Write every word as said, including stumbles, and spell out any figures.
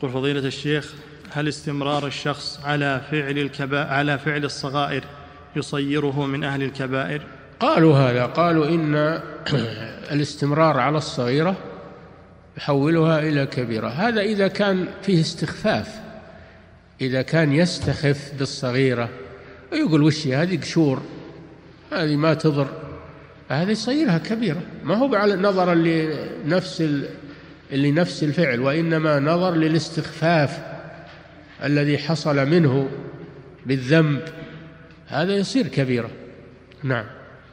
يقول فضيلة الشيخ: هل استمرار الشخص على فعل الكبا... على فعل الصغائر يصيره من أهل الكبائر؟ قالوا هذا، قالوا إن الاستمرار على الصغيرة يحولها إلى كبيرة. هذا إذا كان فيه استخفاف، إذا كان يستخف بالصغيرة ويقول وش هذه قشور، هذه ما تضر، هذا يصيرها كبيرة، ما هو على نظرا لنفس اللي نفس الفعل، وإنما نظر للاستخفاف الذي حصل منه بالذنب، هذا يصير كبيرة. نعم.